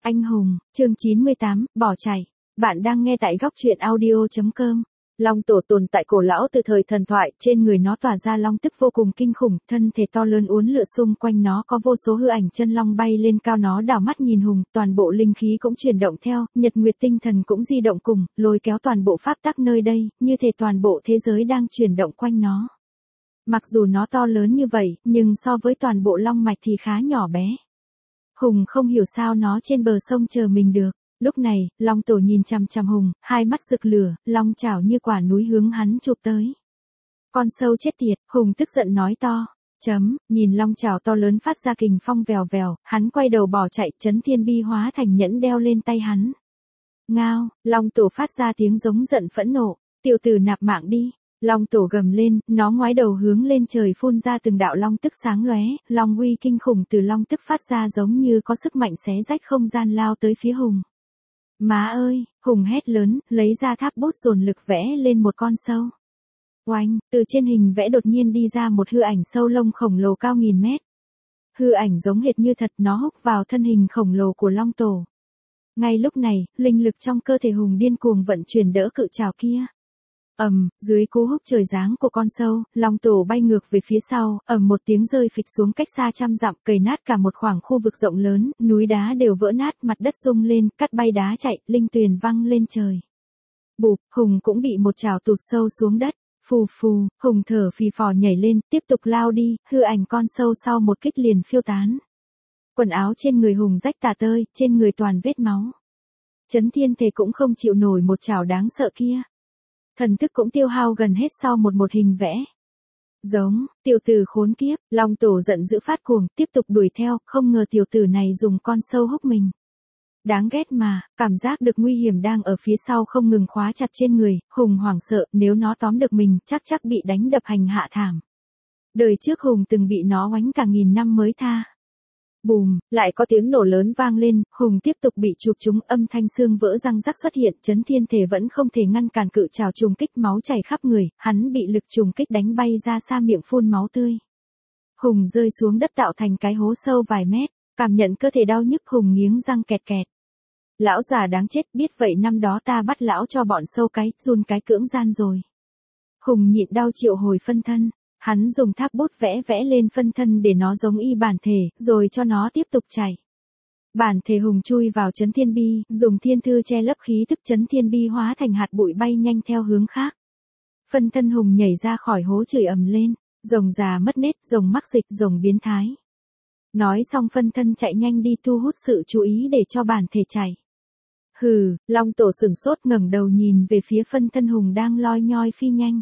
Anh hùng, chương 98, bỏ chạy. Bạn đang nghe tại góc truyện audio.com. Long tổ tồn tại cổ lão từ thời thần thoại, trên người nó tỏa ra long tức vô cùng kinh khủng, thân thể to lớn uốn lượn xung quanh nó có vô số hư ảnh chân long bay lên cao, nó đảo mắt nhìn Hùng, toàn bộ linh khí cũng chuyển động theo, nhật nguyệt tinh thần cũng di động cùng, lôi kéo toàn bộ pháp tắc nơi đây, như thể toàn bộ thế giới đang chuyển động quanh nó. Mặc dù nó to lớn như vậy, nhưng so với toàn bộ long mạch thì khá nhỏ bé. Hùng không hiểu sao nó trên bờ sông chờ mình được. Lúc này, long tổ nhìn chằm chằm Hùng, hai mắt rực lửa, long chảo như quả núi hướng hắn chụp tới. Con sâu chết tiệt, Hùng tức giận nói to. Nhìn long chảo to lớn phát ra kình phong vèo vèo, hắn quay đầu bỏ chạy, chấn thiên bi hóa thành nhẫn đeo lên tay hắn. Ngao, long tổ phát ra tiếng giống giận phẫn nộ, tiểu tử nạp mạng đi. Long tổ gầm lên, nó ngoái đầu hướng lên trời phun ra từng đạo long tức sáng lóe, long uy kinh khủng từ long tức phát ra giống như có sức mạnh xé rách không gian lao tới phía Hùng. Má ơi, Hùng hét lớn, lấy ra tháp bút dồn lực vẽ lên một con sâu. Oanh, từ trên hình vẽ đột nhiên đi ra một hư ảnh sâu lông khổng lồ cao 1000 mét. Hư ảnh giống hệt như thật, nó húc vào thân hình khổng lồ của long tổ. Ngay lúc này, linh lực trong cơ thể Hùng điên cuồng vận chuyển đỡ cự trảo kia. Dưới cú húc trời giáng của con sâu, long tổ bay ngược về phía sau, một tiếng rơi phịch xuống cách xa trăm dặm, cày nát cả một khoảng khu vực rộng lớn, núi đá đều vỡ nát, mặt đất rung lên, cắt bay đá chạy, linh tuyền văng lên trời. Bụp, Hùng cũng bị một chảo tụt sâu xuống đất. Phù phù, Hùng thở phì phò nhảy lên, tiếp tục lao đi, hư ảnh con sâu sau một kích liền phiêu tán. Quần áo trên người Hùng rách tả tơi, trên người toàn vết máu. Chấn thiên thể cũng không chịu nổi một chảo đáng sợ kia. Thần thức cũng tiêu hao gần hết sau một hình vẽ. Giống, tiểu tử khốn kiếp, long tổ giận dữ phát cuồng, tiếp tục đuổi theo, không ngờ tiểu tử này dùng con sâu húc mình. Đáng ghét mà, cảm giác được nguy hiểm đang ở phía sau không ngừng khóa chặt trên người, Hùng hoảng sợ, nếu nó tóm được mình, chắc bị đánh đập hành hạ thảm. Đời trước Hùng từng bị nó oánh cả 1000 năm mới tha. Bùm, lại có tiếng nổ lớn vang lên, Hùng tiếp tục bị chụp trúng, âm thanh xương vỡ răng rắc xuất hiện, chấn thiên thể vẫn không thể ngăn cản cự trảo trùng kích, máu chảy khắp người, hắn bị lực trùng kích đánh bay ra xa, miệng phun máu tươi. Hùng rơi xuống đất tạo thành cái hố sâu vài mét, cảm nhận cơ thể đau nhức, Hùng nghiến răng kẹt kẹt. Lão già đáng chết, biết vậy năm đó ta bắt lão cho bọn sâu cái, run cái cưỡng gian rồi. Hùng nhịn đau triệu hồi phân thân. Hắn dùng tháp bút vẽ lên phân thân để nó giống y bản thể, rồi cho nó tiếp tục chạy. Bản thể Hùng chui vào chấn thiên bi, dùng thiên thư che lấp khí tức, chấn thiên bi hóa thành hạt bụi bay nhanh theo hướng khác. Phân thân Hùng nhảy ra khỏi hố chửi ầm lên, rồng già mất nết, rồng mắc dịch, rồng biến thái. Nói xong phân thân chạy nhanh đi thu hút sự chú ý để cho bản thể chạy. Hừ, long tổ sửng sốt ngẩng đầu nhìn về phía phân thân Hùng đang loi nhoi phi nhanh.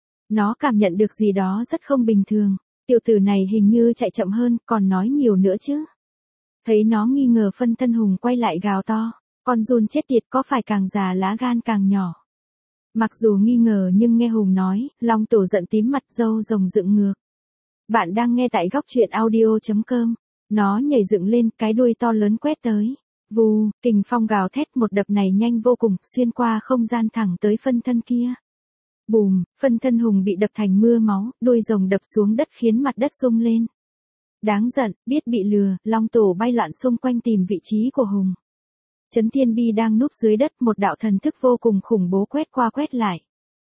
Nó cảm nhận được gì đó rất không bình thường, tiểu tử này hình như chạy chậm hơn, còn nói nhiều nữa chứ. Thấy nó nghi ngờ, phân thân Hùng quay lại gào to, con giun chết tiệt, có phải càng già lá gan càng nhỏ. Mặc dù nghi ngờ nhưng nghe Hùng nói, long tổ giận tím mặt, râu rồng dựng ngược. Bạn đang nghe tại góc truyện audio.com, nó nhảy dựng lên, cái đuôi to lớn quét tới. Vù, kình phong gào thét, một đập này nhanh vô cùng, xuyên qua không gian thẳng tới phân thân kia. Bùm, phân thân Hùng bị đập thành mưa máu, đuôi rồng đập xuống đất khiến mặt đất rung lên. Đáng giận, biết bị lừa, long tổ bay loạn xung quanh tìm vị trí của Hùng. Chấn thiên bi đang núp dưới đất, một đạo thần thức vô cùng khủng bố quét qua quét lại.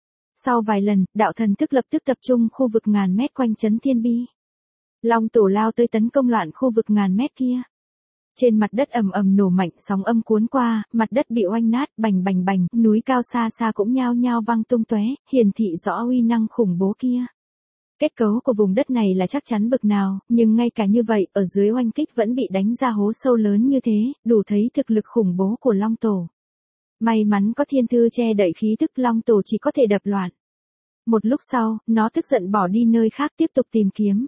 Sau vài lần, đạo thần thức lập tức tập trung khu vực ngàn mét quanh chấn thiên bi. Long tổ lao tới tấn công loạn khu vực ngàn mét kia. Trên mặt đất ầm ầm nổ mạnh, sóng âm cuốn qua, mặt đất bị oanh nát, bành bành bành, núi cao xa xa cũng nhao nhao văng tung tóe, hiển thị rõ uy năng khủng bố kia. Kết cấu của vùng đất này là chắc chắn bực nào, nhưng ngay cả như vậy, ở dưới oanh kích vẫn bị đánh ra hố sâu lớn như thế, đủ thấy thực lực khủng bố của long tổ. May mắn có thiên thư che đậy khí tức, long tổ chỉ có thể đập loạn. Một lúc sau, nó tức giận bỏ đi nơi khác tiếp tục tìm kiếm.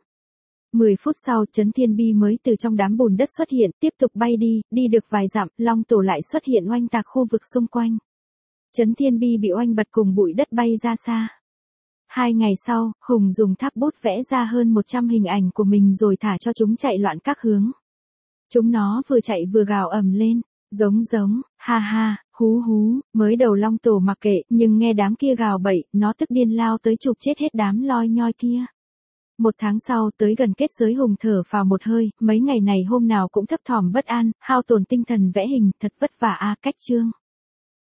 10 phút sau, chấn thiên bi mới từ trong đám bùn đất xuất hiện, tiếp tục bay đi được vài dặm, long tổ lại xuất hiện oanh tạc khu vực xung quanh. Chấn thiên bi bị oanh bật cùng bụi đất bay ra xa. 2 ngày sau, Hùng dùng tháp bút vẽ ra hơn 100 hình ảnh của mình rồi thả cho chúng chạy loạn các hướng. Chúng nó vừa chạy vừa gào ầm lên, giống, ha ha, hú hú, mới đầu long tổ mặc kệ, nhưng nghe đám kia gào bậy, nó tức điên lao tới chụp chết hết đám loi nhoi kia. Một tháng sau, tới gần kết giới Hùng thở vào một hơi, mấy ngày này hôm nào cũng thấp thỏm bất an, hao tổn tinh thần vẽ hình, thật vất vả a. Cách chương.